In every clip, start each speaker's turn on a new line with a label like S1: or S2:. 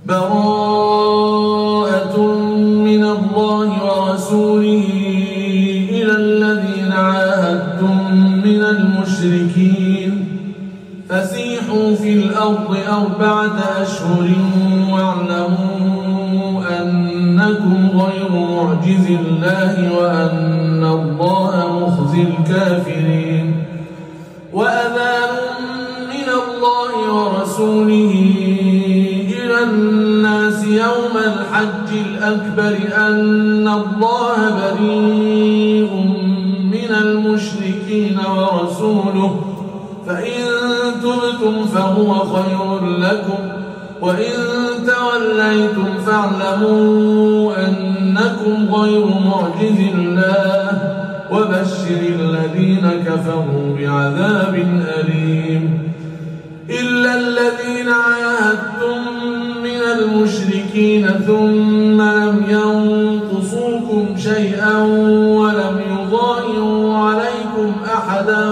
S1: براءة من الله ورسوله إلى الذين عاهدتم من المشركين فسيحوا في الأرض 4 أشهر واعلموا أنكم غير معجز الله وأن الله مخزي الكافرين وأذان من الله ورسوله إلى الناس يوم الحج الأكبر أن الله بريء من المشركين ورسوله فإن تبتم فهو خير لكم وإن توليتم فاعلموا أنكم غير معجز الله وبشر الذين كفروا بعذاب أليم إلا الذين عاهدتم من المشركين ثم لم ينقصوكم شيئا ولم يظاهروا عليكم أحدا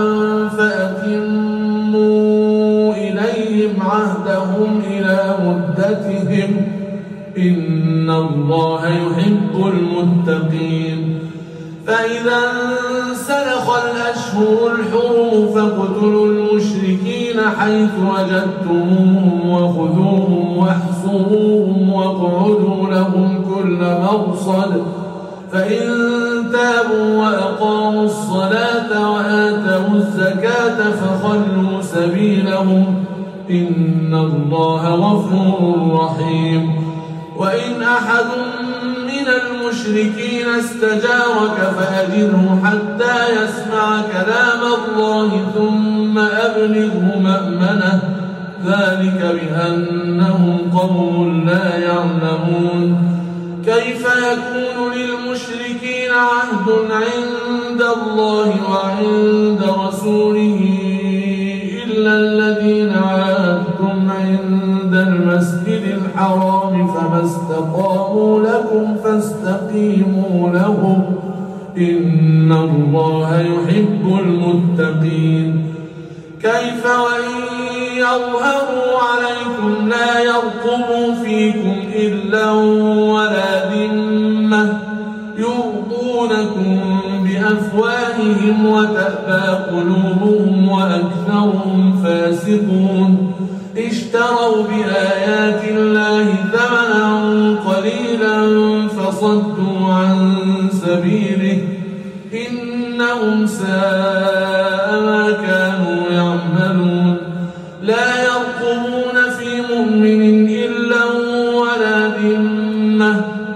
S1: فأتموا إليهم عهدهم إلى مدتهم إن الله يحب المتقين فإذا انسلخ الأشهر الحرم فاقتلوا المشركين حيث وجدتموهم وخذوهم واحصروهم واقعدوا لهم كل مرصد فإن تابوا وأقاموا الصلاة وآتوا الزكاة فخلوا سبيلهم إن الله غفور رحيم وإن أحد من المشركين استجارك فأجره حتى يسمع كلام الله ثم أبلغه مأمنه ذلك بأنهم قوم لا يعلمون كيف يكون للمشركين عهد عند الله وعند رسوله إلا الذين عاهدتم عند المسجد الحرام فما استقاموا لكم فاستقيموا لهم إن الله يحب المتقين كيف وإن يظهروا عليكم لا يرقبوا فيكم إلا ولا ذمة يرضونكم بأفواههم وتأبى قلوبهم وأكثرهم فاسقون اشتروا بآيات الله ثمنا قليلا فصدوا عن سبيله إنهم ساء ما كانوا يعملون لا يرقبون في مؤمن إلا ولا ذمة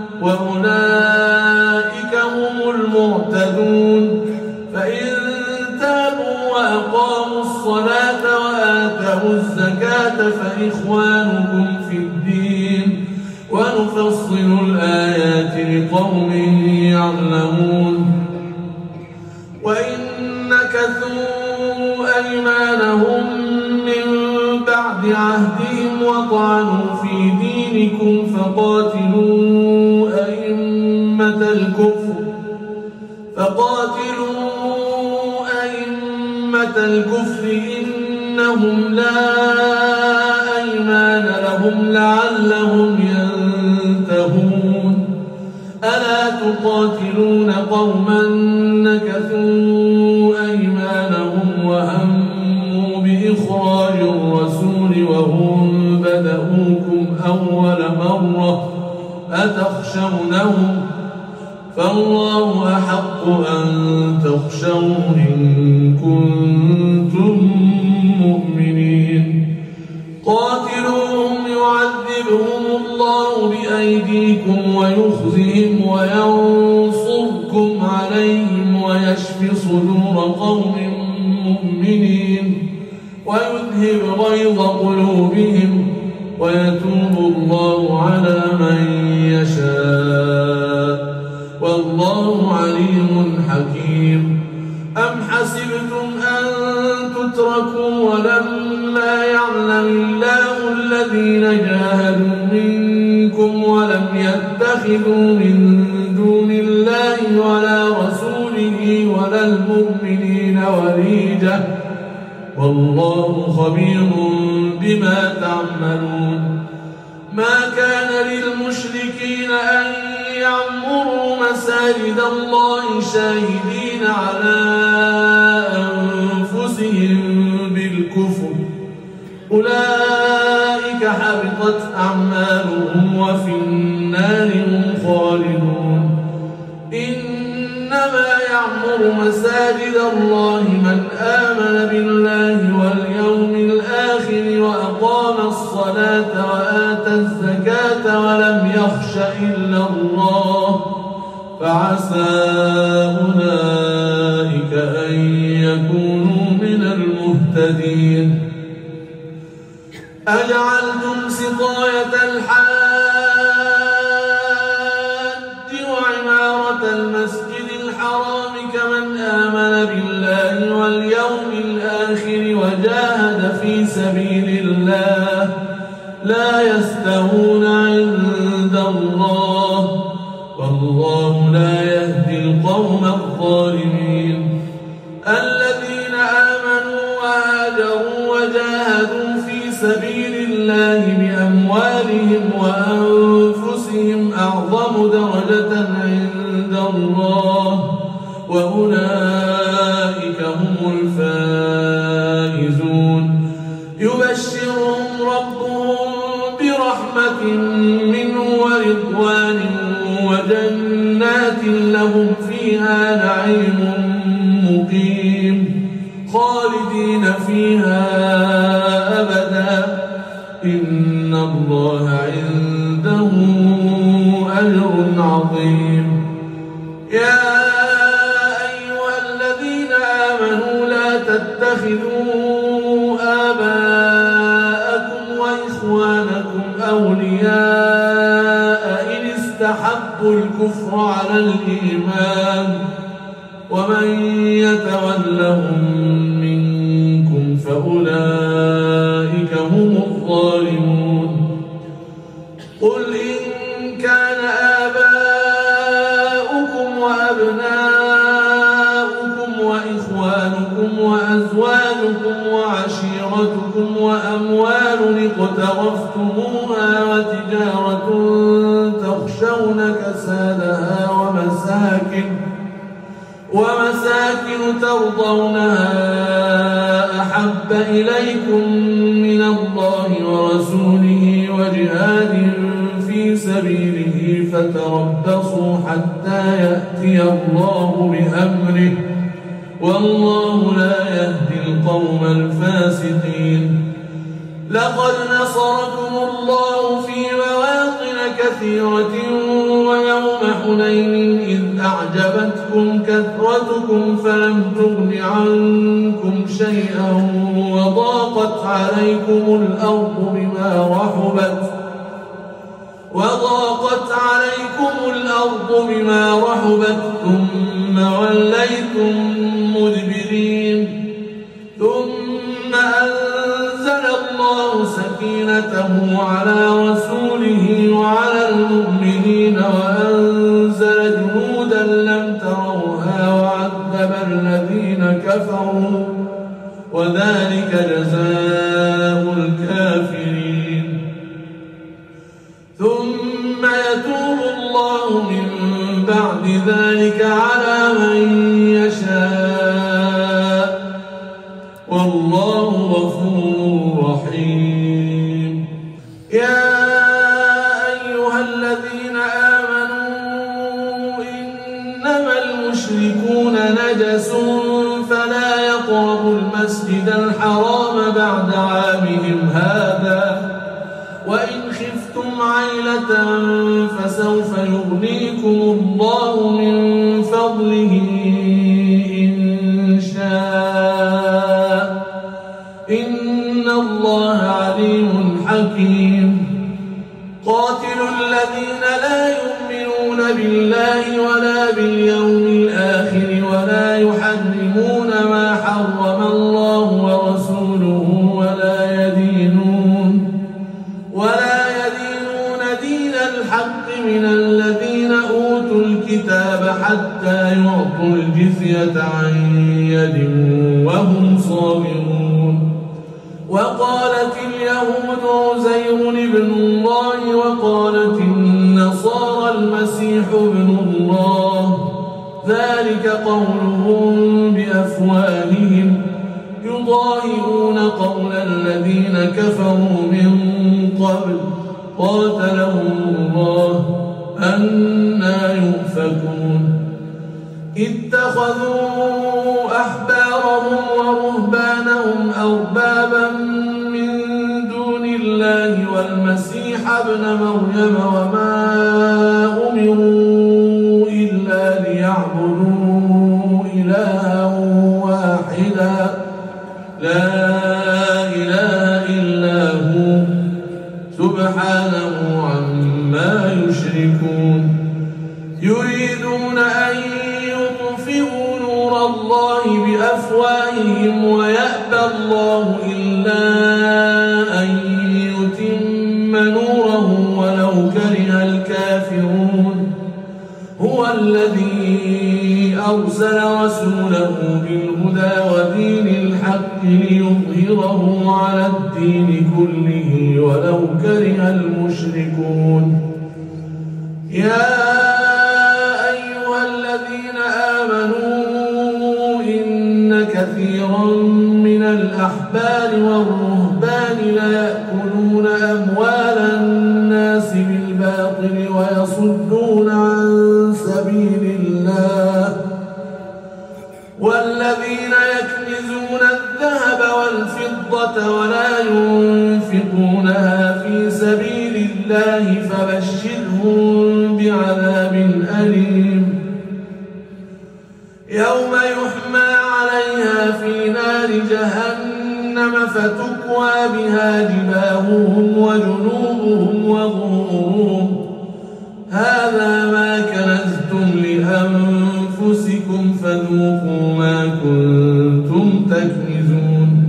S1: وأولئك هم المعتدون فإن تابوا وأقاموا الصلاة وآتوا الزكاة فإخوانكم في الدين ونفصل الآيات لقوم يعلمون وإن نكثوا أيمانهم من بعد عهدهم وطعنوا في دينكم فقاتلوا أئمة الكفر إنهم لا أيمان لهم لعلهم ينتهون ألا تقاتلون قوما نكثوا أيمانهم وهموا بإخراج الرسول وهم بدؤوكم أول مرة أتخشونهم فالله أحق أن تخشوه إن كنتم مؤمنين قاتلوهم يعذبهم الله بأيديكم ويخزهم وينصركم عليهم ويشف صدور قوم مؤمنين ويذهب غيظ قلوبهم ويتوب الله على من يشاء والله عليم حكيم أم حسبتم أن تتركوا ولما يعلم الله الذين جاهدوا منكم ولم يتخذوا من دون الله ولا رسوله ولا المؤمنين وليجة والله خبير بما تعملون ما كان للمشركين أن يعمروا مساجد الله شاهدين على أنفسهم بالكفر أولئك حبطت أعمالهم وفي النار هم خالدون إنما يعمر مساجد الله من آمن بالله واليوم الآخر وأقام الصلاة وآتى الزكاة ولم يخش إلا الله فعسى أولئك أن يكونوا من المهتدين أجعلتم سقاية الحاج وعمارة المسجد الحرام كمن آمن بالله واليوم الآخر وجاهد في سبيل الله لا يستوون عند الله والله لا يهدي القوم الظالمين الذين آمنوا وهاجروا وجاهدوا في سبيل الله بأموالهم وأنفسهم أعظم درجة عند الله وأولئك هم الفائزون يبشرهم ربهم برحمة منه ورضوان وجنات لهم فيها نعيم مقيم خالدين فيها أبدا إن الله عنده أجر عظيم يا أيها الذين آمنوا لا تتخذوا آباءكم وإخوانكم أولياء إن استحبوا الكفر على الإيمان ومن يتولهم منكم فأولئك هم الظالمون قل إن كان آباؤكم وأبناؤكم وإخوانكم وأزواجكم وعشيرتكم وأموال اقترفتموها وتجارة تخشون كسادها ومساكن ترضونها أحب إليكم من الله ورسوله وجهاد في سبيله فتربصوا حتى يأتي الله بأمره والله لا يهدي القوم الفاسقين لقد نصركم الله في مواطن كثيرة ويوم حنين إذ أعجبتكم كثرتكم فلم تغن عنكم شيئا وضاقت عليكم الأرض بما رحبت ثم وليتم مدبرين ثم أنزل الله سكينته على رسوله وعلى المؤمنين وأنزل جنودا لم تروها وعذب الذين كفروا وذلك جزاء الكافرين ثم يتوب الله من بعد ذلك على من يشاء والله غفور رحيم يا أيها الذين آمنوا إنما المشركون نجس فلا يقربوا المسجد الحرام بعد عامهم هذا وإن خفتم عيلة فسوف يغنيكم الله من فضله إن شاء إن الله عليم حكيم قاتلوا الذين لا يؤمنون بالله ولا باليوم الآخر ولا يحرمون ما حرم الله ورسوله ولا يدينون دين الحق من الذين أوتوا الكتاب حتى يعطوا الجزية عن يد وهم صاغرون وقالت اليهود عزير ابن الله وقالت النصارى المسيح ابن الله ذلك قولهم بأفواههم يضاهئون قول الذين كفروا من قبل قاتلهم الله أنى يؤفكون اتخذوا أحبارهم ورهبانهم أربابا من دون الله والمسيح ابن مريم وما أمروا إلا ليعبدوا إلها واحدا لا إله إلا هو سبحانه عما يشركون يريدون أن يطفئوا نور الله بأفواههم ويأبى الله إلا أن يتم نوره ولو كره الكافرون هو الذي أرسل رسوله بالهدى ودين الحق ليظهره على الدين كله ولو كره المشركون يا أيها الذين آمنوا إن كثيرا من الأحبار والرهبان ليأكلون أموال الناس بالباطل ويصدون عن سبيل الله والذين يكنزون الذهب والفضة ولا ينفقونها في سبيل الله فبشرهم بعذاب أليم يوم يحمى عليها في نار جهنم فتكوى بها جباههم وجنوبهم وظهورهم هذا ما كنزتم لأنفسكم فذوقوا ما كنتم تكنزون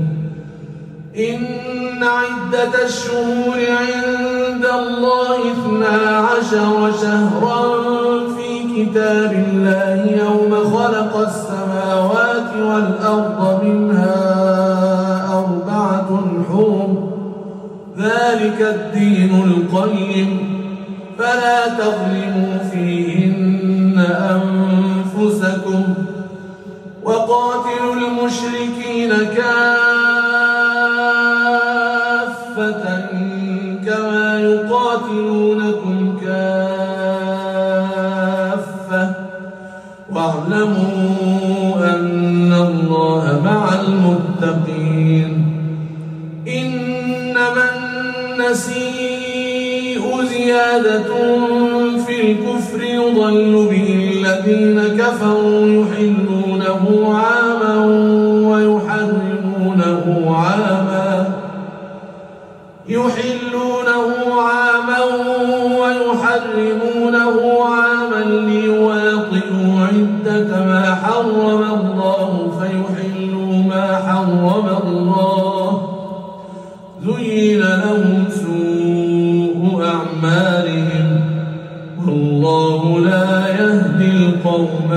S1: إن عدة الشهور عند الله 12 شهرا في كتاب الله يوم خلق السماوات والأرض منها 4 حرم ذلك الدين القيم فلا تظلموا فيهن أنفسكم وقاتلوا المشركين كافة كما يقاتلونكم كافة واعلموا أن الله مع المتقين إنما النسيء زيادة في الكفر يضل به الذين كفروا يحلونه عاما ويحرمونه عاما ليواطئوا عدة ما حرم الله فيحلوا ما حرم الله زين لهم سوء أعمالهم والله لا يهدي القوم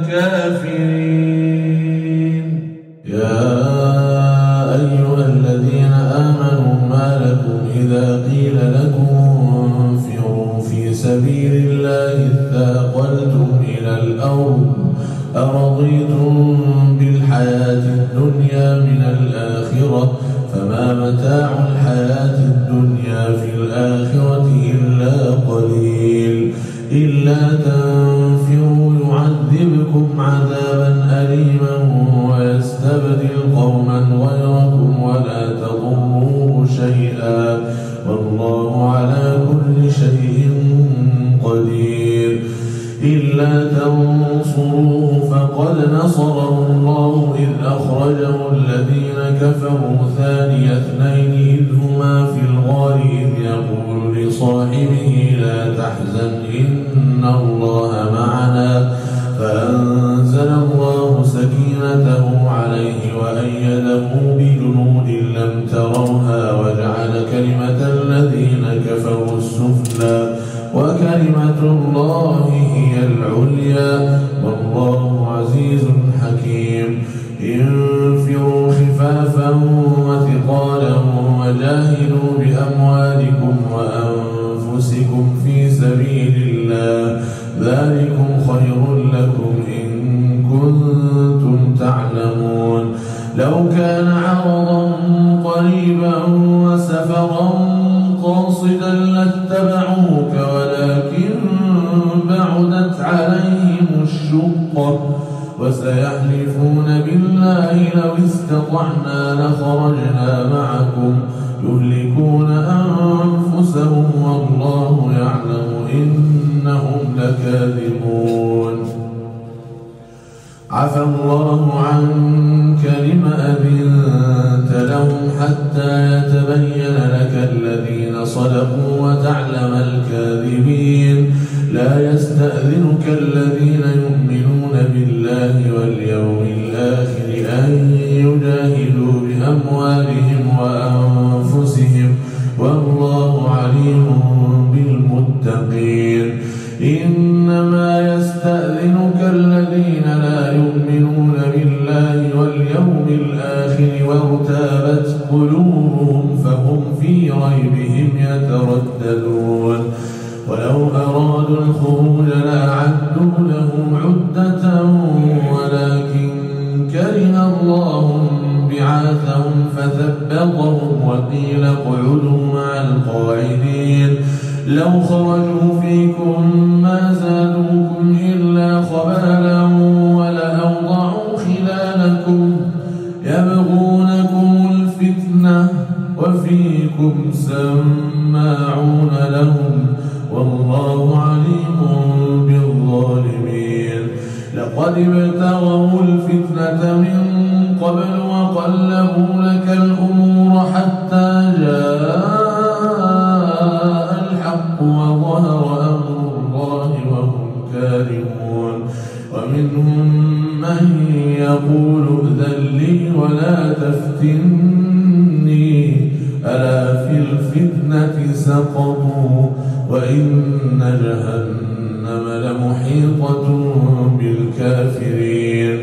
S1: الكافرين يا أيها الذين آمنوا ما لكم إذا قيل لكم انفروا في سبيل الله اثاقلتم إلى الأرض أرضيتم بالحياة الدنيا من الآخرة فما متاع الحياة الدنيا في الآخرة إلا قليل إلا تنفروا يعذبكم عذابا أليما ويستبدل قوما غيركم ولا تضروه شيئا والله على كل شيء قدير إلا تنصروه فقد نصره الله إذ أخرجه الذين كفروا ثاني اثنين إذ هما في الغار إذ يقول لصاحبه لا تحزن إن الله معنا فأنزل الله سكينته عليه وأيده بجنود لم تروها وجعل كلمة الذين كفروا السفلى وكلمة الله هي العليا والله عزيز حكيم انفروا خفافا وثقالا وجاهدوا بأموالكم وأنفسكم في سبيل الله ذلكم خير لكم إن كنتم تعلمون لو كان عرضا قريبا وسفرا قاصدا لاتبعوك ولكن بعدت عليهم الشقة وسيحلفون بالله لو استطعنا لخرجنا معكم يهلكون أنفسهم والله يعلم إنهم لكاذبون عفى الله عنك لم أذنت لهم حتى يتبين لك الذين صدقوا وتعلم الكاذبين لا يستأذنك الذين يؤمنون بالله واليوم الآخر أن يجاهدوا بأموالهم وأنفسهم والله عليم بالمتقين إنما يستأذنك الذين لا يؤمنون بالله واليوم الآخر وارتابت قلوبهم فهم في ريبهم يترددون ولو أرادوا الخروج لأعدوا له عدة ولكن كره الله بعاثهم فثبطهم وقيل اقعدوا مع القاعدين لو خرجوا فيكم ما زادوكم إلا خبالا ولأوضعوا خلالكم يبغونكم الفتنة وفيكم سماعون لهم والله عليم بالظالمين لقد ابتغوا الفتنة من قبل وقلبوا لك الأمور حتى جاء الحق وظهر أمر الله وهم كارهون ومنهم من يقول ائذن لي ولا تفتني ألا في الفتنة سقطوا وإن جهنم لمحيطة بالكافرين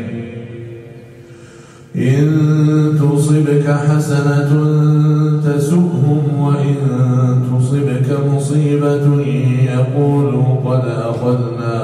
S1: إن تصبك حسنة تسؤهم وإن تصبك مصيبة يقولوا قد أخذنا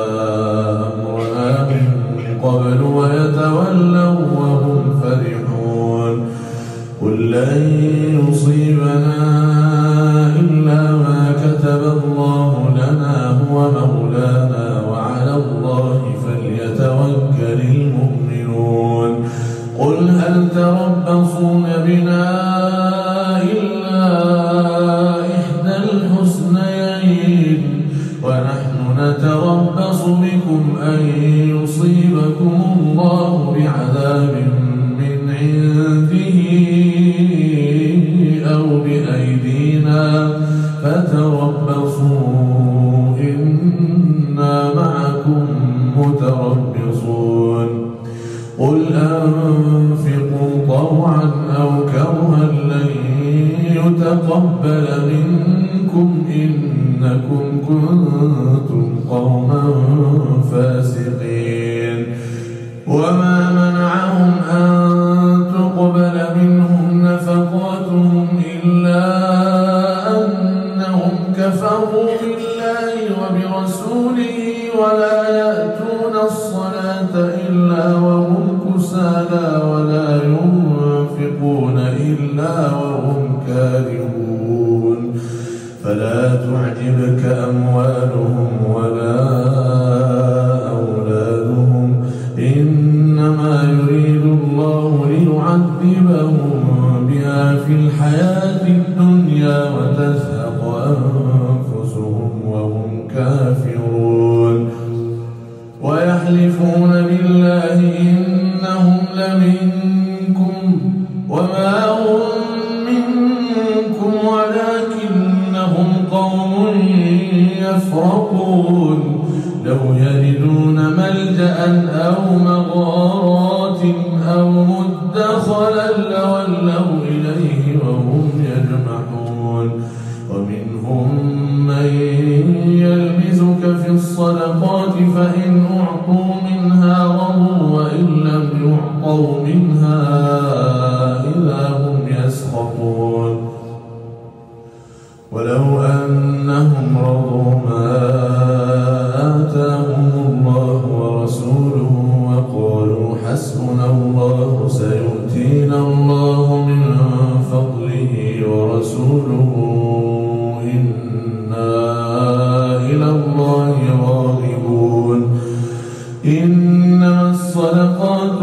S1: أمرنا من قبل ويتولوا وهم فرحون قل لن يصيبنا إلا ما كتب الله لنا هو مولانا وعلى الله فليتوكل المؤمنون قل هل تربصون بنا إلا إحدى الحسنيين ونحن نتربص بكم أن يصيبكم الله بعذاب من عنده أو بأيدينا فتربصوا إنا معكم متربصون قل أنفقوا طوعا أو كرها لن يتقبل منكم إنكم كنتم قوما فاسقين وما منعهم أن تقبل منهم نفقاتهم إلا أنهم كفروا بالله وبرسوله ولا يأتون الصلاة إلا وهم كسالى ولا ينفقون إلا وهم كارهون فلا تعجبك أموالهم ولا أولادهم إنما يريد الله ليعذبهم بها في الحياة الدنيا وتزهق أنفسهم وهم كافرون ويحلفون بالله إنهم لمنكم وما هم منكم ولكنهم قوم يفرقون لو يجدون ملجأ أو مغارات أو مدخلا لولوا إليه وهم يجمحون ومنهم من يلمزك في الصدقات فإن أعطوا منها رضوا وإن لم يعطوا منها إذا هم يسخطون إنما الصدقات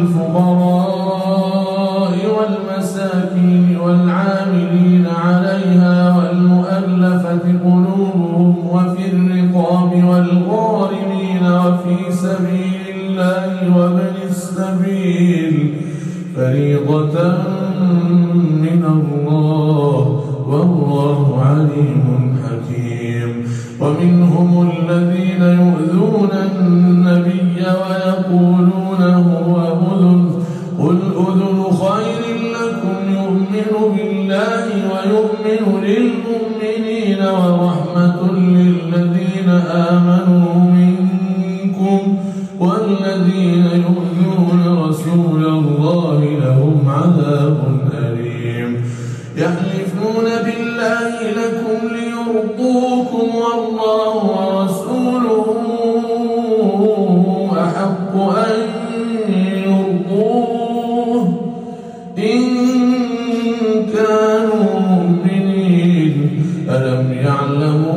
S1: للفقراء والمساكين والعاملين عليها والمؤلفة قلوبهم وفي الرقاب والغارمين وفي سبيل الله وابن السبيل فريضة من الله والله عليم حكيم. ومنهم الذين يؤذون النبي ويقولون هو أذن قل أذن خير لكم يؤمن بالله ويؤمن للمؤمنين ورحمة للذين آمنوا منكم والذين يؤذون رسول الله لهم عذاب أليم. يحلفون بالله لكم ليرضوكم والله ورسوله أحق أن يرضوه إن كانوا مؤمنين. ألم يعلموا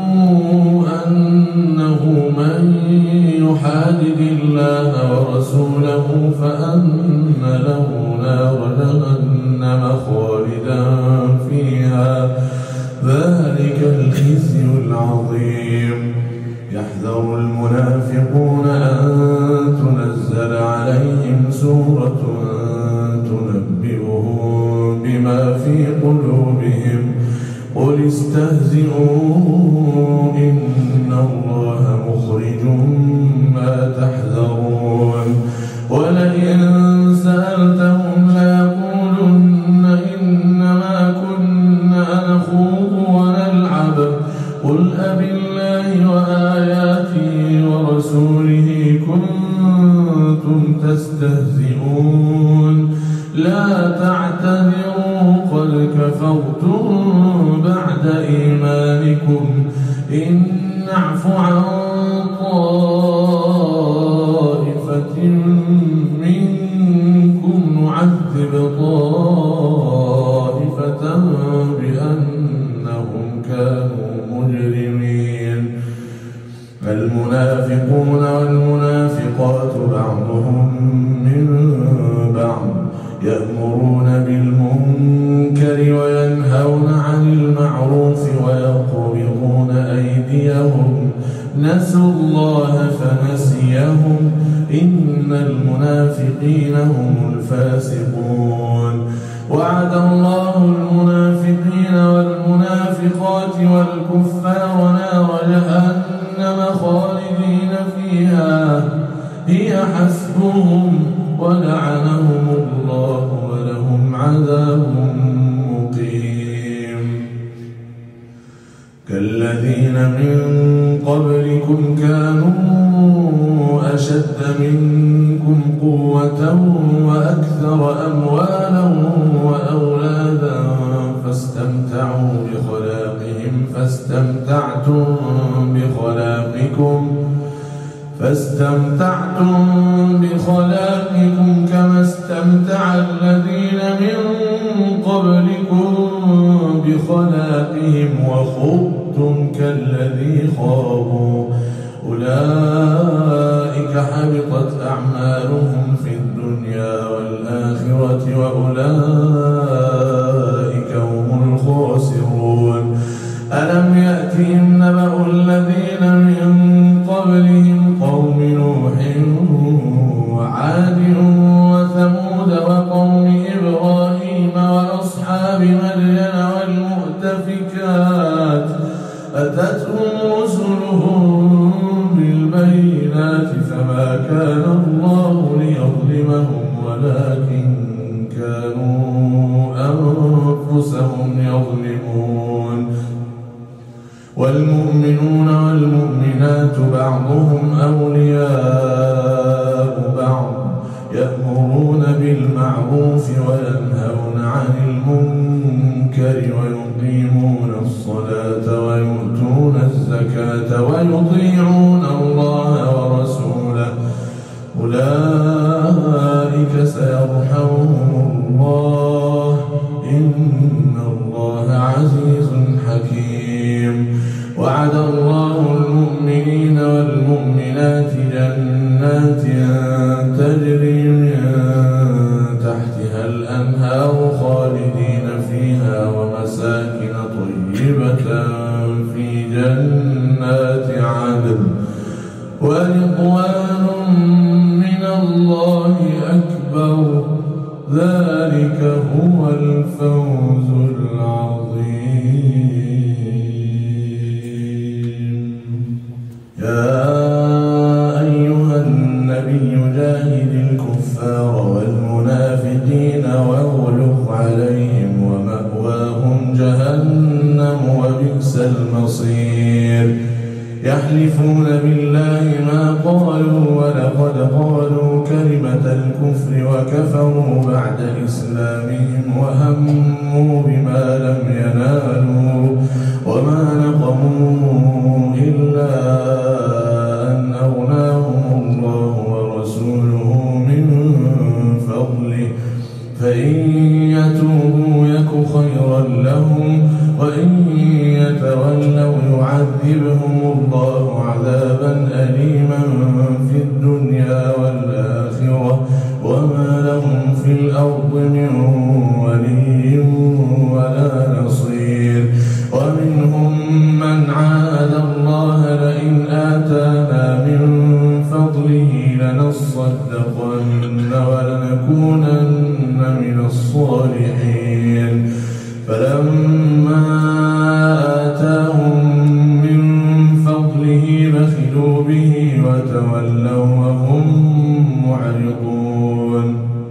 S1: أنه من يحادد الله ورسوله فأن له نار جهنم خالدا فيها ذلك الخزي العظيم. يحذر المنافقون أن تنزل عليهم سورة تنبئهم بما في قلوبهم قل استهزئوا إن الله مخرج ما تحذرون. ولئن سألتهم ليقولن إنما كنا نخوض ونلعب قل أبالله وآياته ورسوله كنتم تستهزئون لا تعتذروا قد كفرتم بعد إيمانكم إن نعف عن طائفة منكم نعذب طائفة بأنهم كانوا مجرمين. المنافقون والمنافقات بعضهم من بعض يأمرون بالمنكر وينهون عن المعروف ويقبضون أيديهم نسوا الله فنسيهم إن المنافقين هم الفاسقون. وعد الله المنافقين والمنافقات والكفار نار جهنم خالدين فيها هي حسبهم ولعنهم الله ولهم عذاب مقيم. كالذين من قبلكم كانوا أشد منكم قوة وأكثر أموالا وأولادا فاستمتعوا فاستمتعتم بخلاقكم كما استمتع الذين من قبلكم بخلاقهم وخضتم كالذي خاضوا أولئك حبطت أعمالهم في الدنيا والآخرة وأولئك هم الخاسرون. ألم يأتهم نبأ الذين من قبلهم قوم نوح وعاد وثمود وقوم إبراهيم وأصحاب مدين والمؤتفكات أتتهم رسلهم بالبينات فما كان الله ليظلمهم ولكن كانوا أنفسهم يظلمون. والمؤمنون والمؤمنات بعضهم أولياء بعض يأمرون بالمعروف وينهون عن المنكر ويقيمون الصلاة ويؤتون الزكاة ويطيعون الله ورسوله أولئك سيرحمهم الله إن الله عزيز حكيم. وعد الله المؤمنين والمؤمنات جنات جنات عدن ورضوان من الله أكبر ذلك هو الفوز العظيم. يا أيها النبي جاهد الكفار والمنافقين واغلظ عليهم ومأواهم جهنم وبئس المصير. يحلفون بالله ما قالوا ولقد قالوا كلمة الكفر وكفروا بعد إسلامهم وهموا بما لم ينالوا وما نقموا إلا أن أغناهم الله ورسوله من فضله فإن يتوبوا يك خيرا لهم وإن يتولوا يعذبهم الله عذابا أليما في الدنيا والآخرة وما لهم في الأرض من ولي ولا نصير. ومنهم من عاهد الله لئن آتانا من فضله لنصدقن ولنكونن من الصالحين فلما آتاهم من فضله بخلوا به وتولوا وهم معرضون.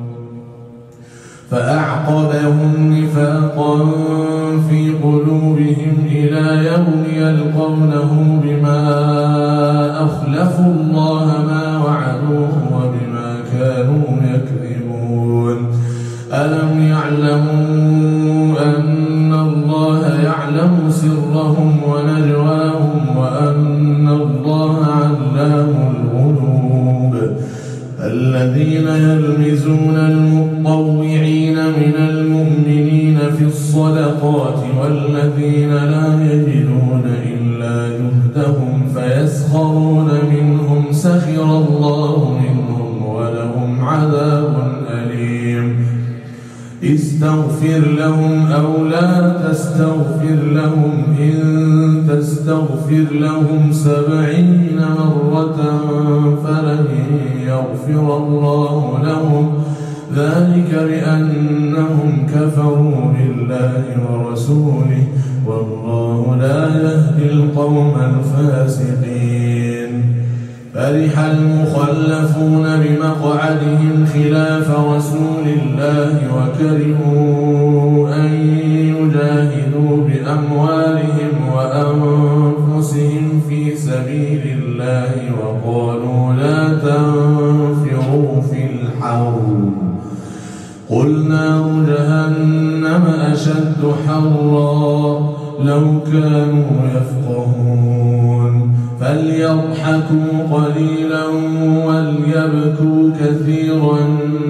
S1: فأعقبهم نفاقا في قلوبهم إلى يوم يلقونه بما أخلفوا الله ما وعدوه وبما كانوا يكذبون. ألم يعلموا أن الله يعلم سرهم ونجواهم وأن الله علام الغيوب. الذين يلمزون المطوعين من المؤمنين في الصدقات والذين لا يجدون إلا جهدهم فيسخرون منهم سخر الله منهم ولهم عذاب أليم. استغفر لهم أو لا تستغفر لهم إن تستغفر لهم 70 مرة فلن يغفر الله لهم ذلك بأنهم كفروا بالله ورسوله والله لا يهدي القوم الفاسقين. فرح المخلفون بمقعدهم خلاف رسول الله وكرهوا أن يجاهدوا بأموالهم وأنفسهم في سبيل الله وقالوا لا تنفروا في الحر قل نار جهنم أشد حرا لو كانوا يفقهون. فليضحكوا قليلا وليبكوا كثيرا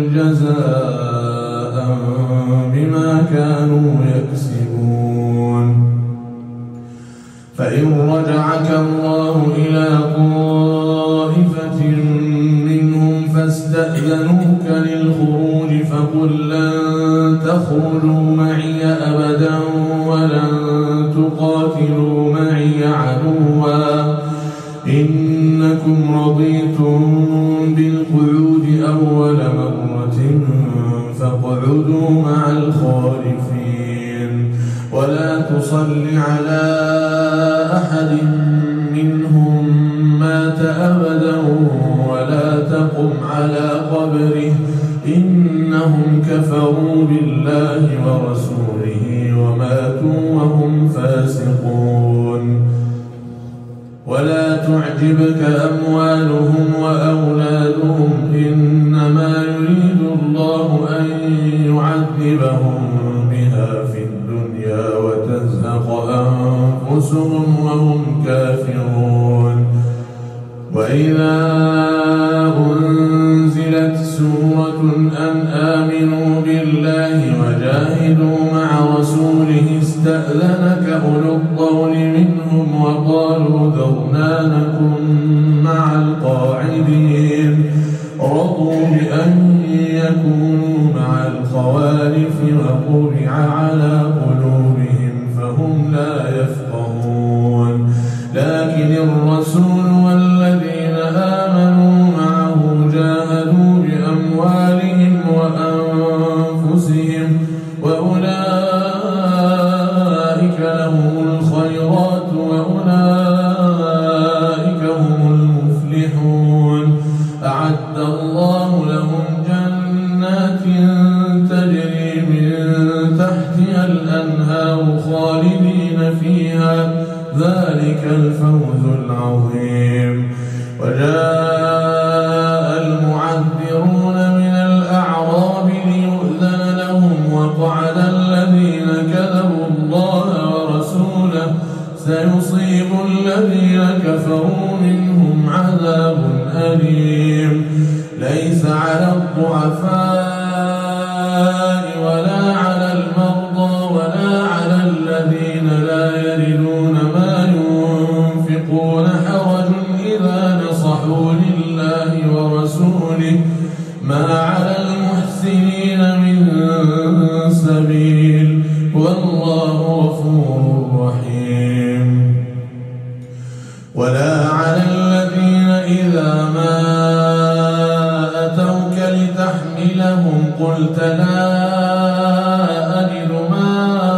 S1: جزاء بما كانوا يكسبون. فإن رجعك الله إلى طائفة منهم فاستأذنوك للخروج فقل لن تخرجوا معي أبدا ولن تقاتلوا معي عدوا إنكم رضيتم بالقعود أول مرة فاقعدوا مع الخالفين ولا تصل على أحد منهم مات أبدا ولا تقم على قبره إنهم كفروا بالله ورسوله وماتوا وهم فاسقون. ولا تعجبك أموالهم وأولادهم إنما يريد الله أن يعذبهم بها في الدنيا وتزهق أنفسهم وهم كافرون. وإذا أنزلت سورة أن آمنوا بالله وجاهدوا مع رسوله استأذنك أولو الطول منهم وقالوا ذرنا نكن مع القاعدين رضوا بأن يكونوا مع الخوالف وطبع على قلوبهم فهم لا يفقهون. الرسول والذين آمنوا معه جاهدوا بأموالهم وأنفسهم وأولئك لهم الخيرات وأولئك هم المفلحون. أعد الله لهم جنات تجري من تحتها الأنهار خالدين فيها ذلك الفوز العظيم. وجاء المعذرون من الأعراب ليؤذن لهم وقعد الذين كذبوا الله ورسوله سيصيب الذين كفروا منهم عذاب أليم. ليس على الضعفاء ولا على المرضى ولا على الذين لا يجدون ما ينفقون حرج إذا نصحوا لله ورسوله ما على المحسنين من سبيل والله غفور رحيم. ولا على الذين إذا ما أتوك لتحملهم قلت لا أجد ما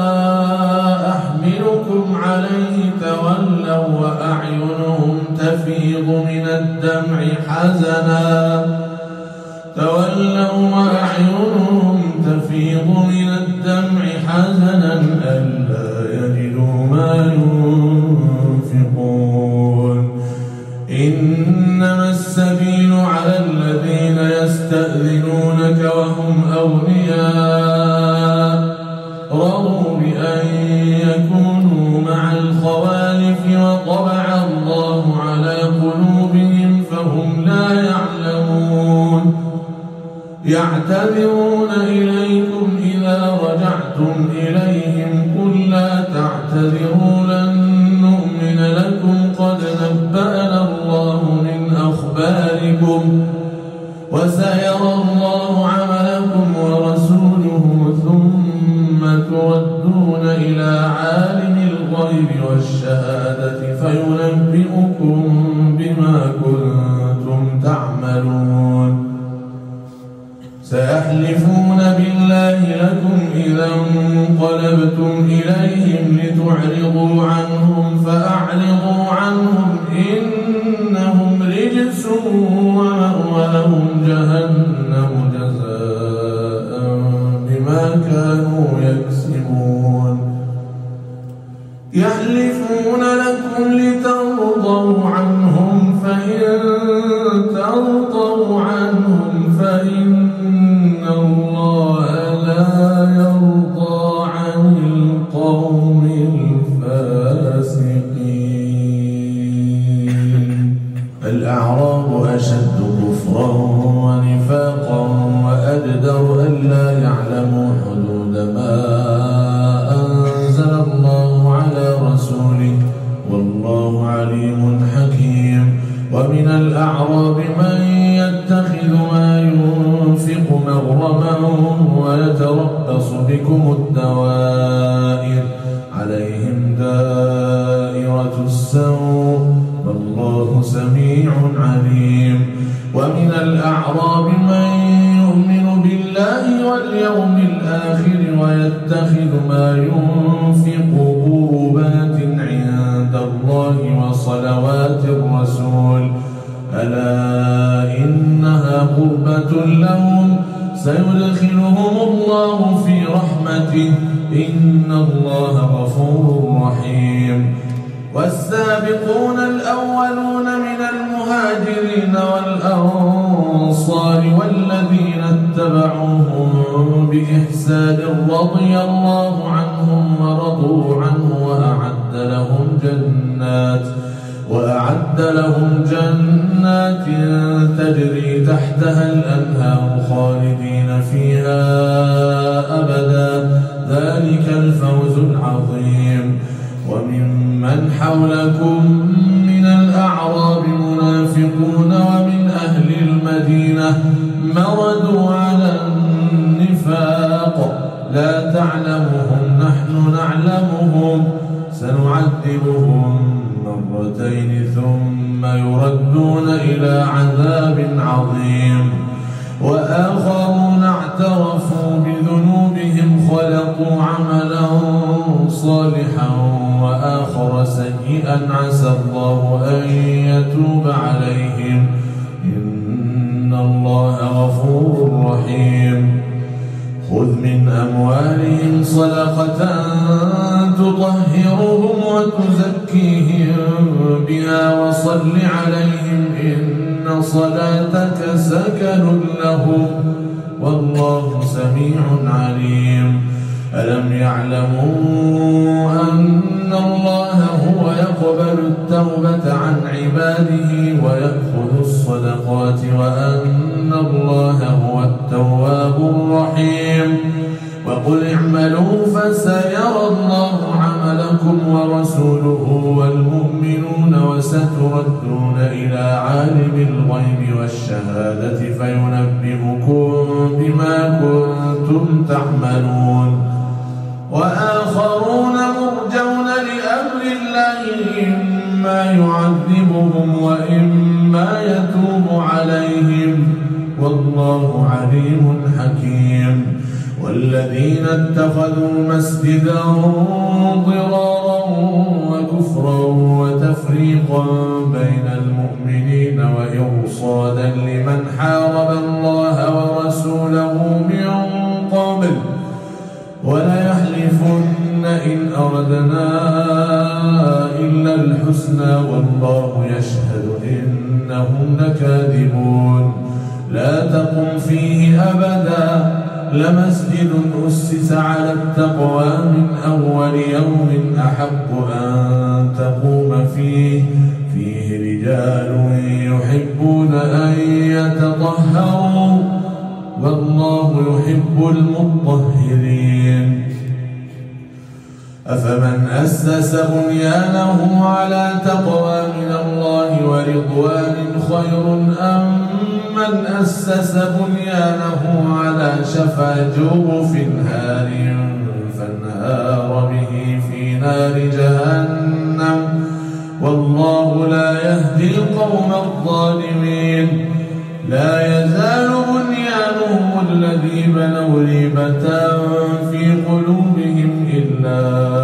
S1: أحملكم عليه تولوا وأعينهم تفيض من الدمع حزنا ألا يجدوا ما ينفقون. إنما السبيل على الذين يستأذنونك وهم أغنياء رضوا بأن يكونوا مع الخوالف وطبع الله على قلوبهم فهم لا يعلمون. يعتذرون إليكم إذا رجعتم إليهم قل لا تعتذروا لن نؤمن لكم قد نبأنا الله من أخباركم وسيرى الله عملكم ورسوله ثم تردون إلى عالم الغيب والشهادة فينبئكم بما كنتم تعملون. سيحلفون بالله لكم إذا انقلبتم إليهم لتعرضوا عنهم فأعرضوا عنهم إنهم رجس ومأواهم جهنم جزاء بما كانوا يكسبون. يحلفون لكم لترضوا عنهم فإن ترضوا عنهم فإن الله لا يرضى عن القوم الفاسقين. الأعراب أشد كفرا ونفاقا وأجدر ألا يعلموا حدود ما أنزل الله على رسوله والله عليم حكيم. ومن الأعراب من يتخذ ما ينفق مغرما ويتربص بكم الدوائر عليهم دائرة السوء والله سميع عليم. ومن الأعراب من يؤمن بالله واليوم الآخر ويتخذ ما ينفق قربات عند الله وصلوات الرسول ألا إنها قربة لهم سيدخلهم الله في رحمته إن الله غفور رحيم. والسابقون الأولون من المهاجرين والأنصار والذين اتبعوهم بإحسان رضي الله عنهم ورضوا عنه وأعد لهم جنات تجري تحتها الأنهار خالدين فيها أبدا ذلك الفوز العظيم. وممن حولكم من الأعراب منافقون ومن أهل المدينة مردوا على النفاق لا تعلمهم نحن نعلمهم سنعذبهم مرتين ثم سيردون إلى عذاب عظيم. وآخرون اعترفوا بذنوبهم خلقوا عملا صالحا وآخر سيئا عسى الله أن يتوب عليهم إن الله غفور رحيم. خذ من أموالهم صدقة تطهرهم وتزكيهم بها وصل عليهم إن صلاتك سكن لهم والله سميع عليم. ألم يعلموا أن الله هو يقبل التوبة عن عباده ويأخذ الصدقات وأن الله هو التواب الرحيم. وقل اعملوا فسيرى الله عملكم ورسوله والمؤمنون وستردون إلى عالم الغيب والشهادة فينبئكم بما كنتم تعملون. وآخرون مرجون لأمر الله إما يعذبهم وإما يتوب عليهم والله عليم حكيم. والذين اتخذوا مسجدا ضرارا وكفرا وتفريقا بين المؤمنين وإرصادا لمن حارب الله ورسوله من قبل وليحلفن إن أردنا إلا الحسنى والله يشهد إنهم لكاذبون. لا تقم فيه أبدا لمسجد أسس على التقوى من أول يوم أحق أن تقوم فيه رجال يحبون أن يتطهروا والله يحب المطهرين. أفمن أسس بنيانه على تقوى من الله ورضوان خير أم من أسس بنيانه على شفا جرف هار فانهار به في نار جهنم والله لا يهدي القوم الظالمين. لا يزال بنيانهم الذي بنوا ريبة في قلوبهم إلا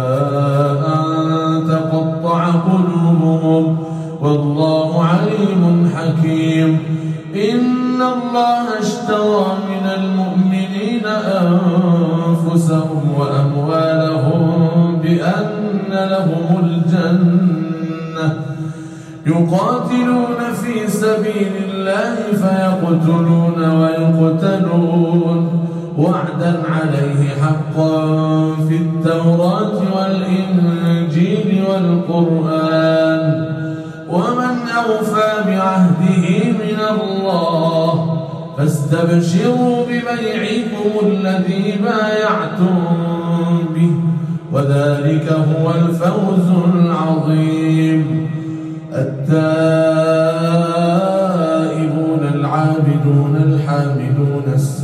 S1: أن تقطع قلوبهم والله عليم حكيم. إن الله اشترى من المؤمنين أنفسهم وأموالهم بأن لهم الجنة يقاتلون في سبيل الله فيقتلون ويقتلون وعدا عليه حقا في التوراة والإنجيل والقرآن ومن أوفى بعهده من الله فاستبشروا ببيعكم الذي بايعتم به وذلك هو الفوز العظيم. التائبون العابدون الحامدون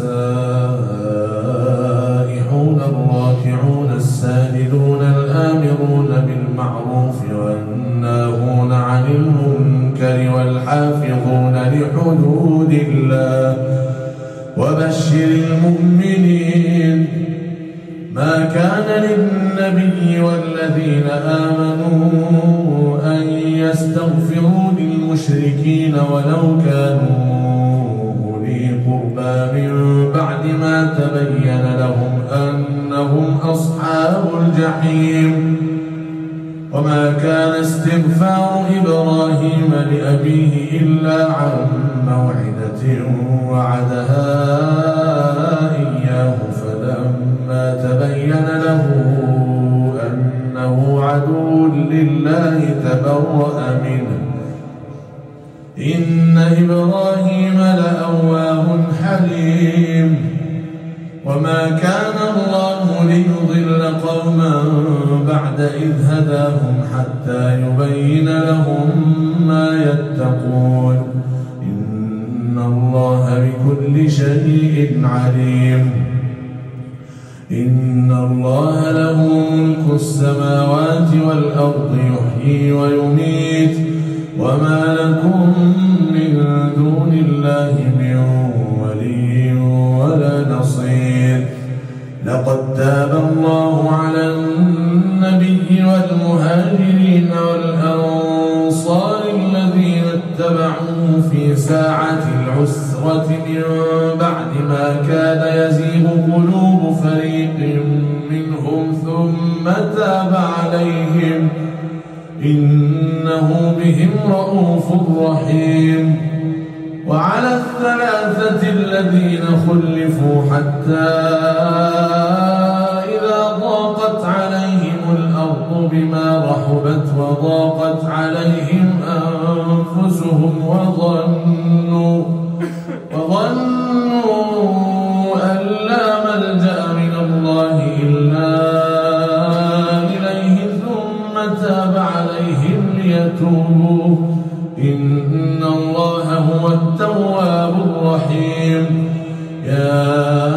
S1: السائحون الراكعون الساجدون الآمرون بالمعروف والناهون عن المنكر والحافظون لحدود الله وبشر المؤمنين. ما كان للنبي والذين آمنوا أن يستغفروا للمشركين ولو كانوا أولي قربى من بعد ما تبين لهم أنهم أصحاب الجحيم. وما كان استغفار إبراهيم لأبيه إلا عن موعدة وعدها إياه فلما تبين له أنه عدو لله تبرأ منه إن إبراهيم لأواه حليم. وما كان الله ليضل قوما بعد إذ هداهم حتى يبين لهم ما يتقون إن الله بكل شيء عليم. إن الله له ملك السماوات والأرض يحيي ويميت وما لكم من دون الله من ولي ولا نصير. لقد تاب الله على النبي والمهاجرين والأنصار الذين اتبعوه في ساعة العسرة من بعد ما كاد يزيغ قلوب فريق منهم ثم تاب عليهم إنه بهم رءوف رحيم. وعلى الثلاثة الذين خلفوا حتى إذا ضاقت عليهم الأرض بما رحبت وضاقت عليهم أنفسهم وظنوا أن لا ملجأ من الله إلا إليه ثم تاب عليهم ليتوبوا إن الله هو التواب الرحيم. يا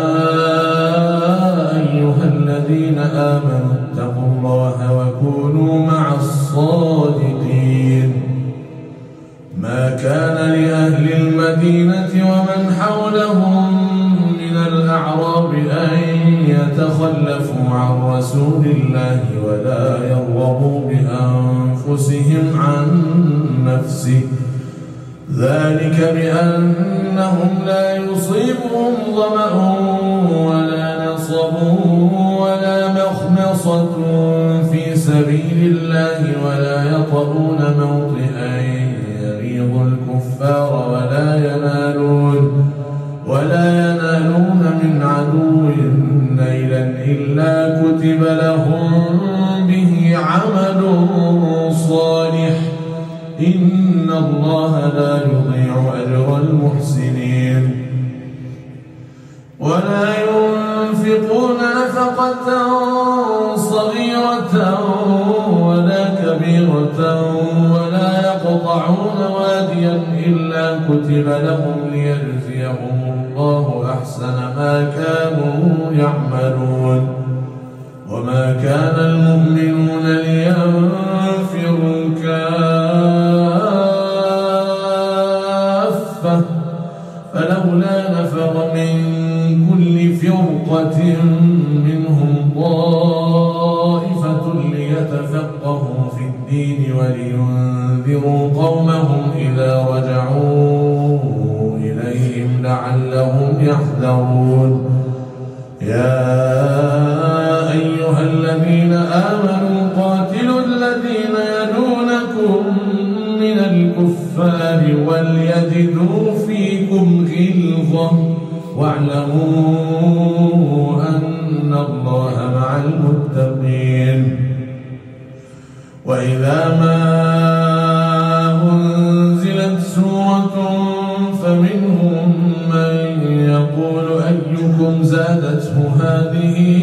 S1: أيها الذين آمنوا اتقوا الله وكونوا مع الصادقين. ما كان لأهل المدينة ومن حولهم من الأعراب أن يتخلفوا عن رسول الله ولا يرغبوا بأنفسهم عن نفسه ذلك بأنهم لا يصيبهم ظمأ ولا نصب ولا مخمصة في سبيل الله ولا يطؤون موطئا يغيظ الكفار ولا ينالون من عدو نيلا إلا كتب لهم به عمل صالح إن الله لا يضيع أجر المحسنين. ولا ينفقون نفقة صغيرة ولا كبيرة ولا يقطعون واديا إلا كتب لهم ليجزيهم الله أحسن ما كانوا يعملون. وما كان المؤمنون لينفروا كافة فلولا نفر من كل فرقة منهم طائفة ليتفقهوا في الدين ولينذروا قومهم إذا رجعوا إليهم لعلهم يحذرون. يا أيها الذين آمنوا قاتلوا الذين يلونكم من الكفار وليجدوا فيكم غلظة واعلموا أن الله مع المتقين. وإذا ما أنزلت سورة فمنهم من يقول أيكم زادته هذه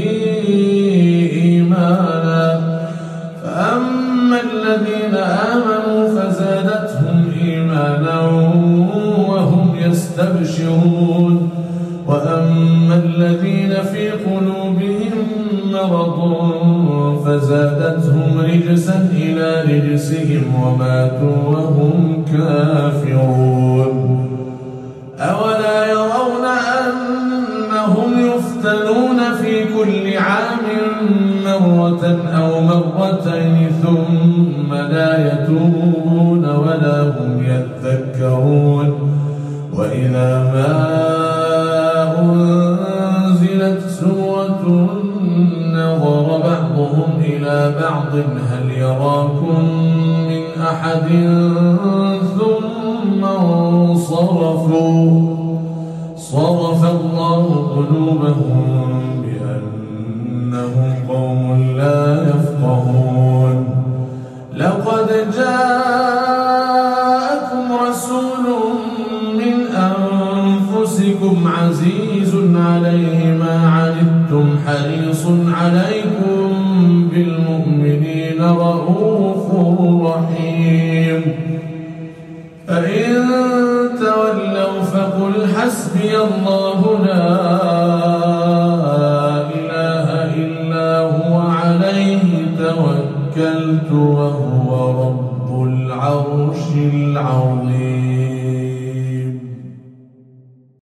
S1: إيمانا فأما الذين آمنوا فزادتهم إيمانا وهم يستبشرون وأما الذين في قلوبهم مرض فزادتهم رجسا إلى رجسهم وماتوا وهم كافرون. أولا يرون أنهم يفتنون في كل عام مرة أو مرتين ثم لا يتوبون ولا هم يذكرون. وإذا ما أنزلت سورة نظر بعضهم إلى بعض هل يراكم من أحد ثم انصرفوا صرف الله قلوبهم بأنهم قوم لا يفقهون. لقد جاءكم رسول من أنفسكم عزيز عليه ما عنتم حريص عليكم بالمؤمنين رؤوف رحيم. فإن تولوا فقل حسبي الله لا إله إلا هو عليه توكلت وهو رب العرش العرش العظيم.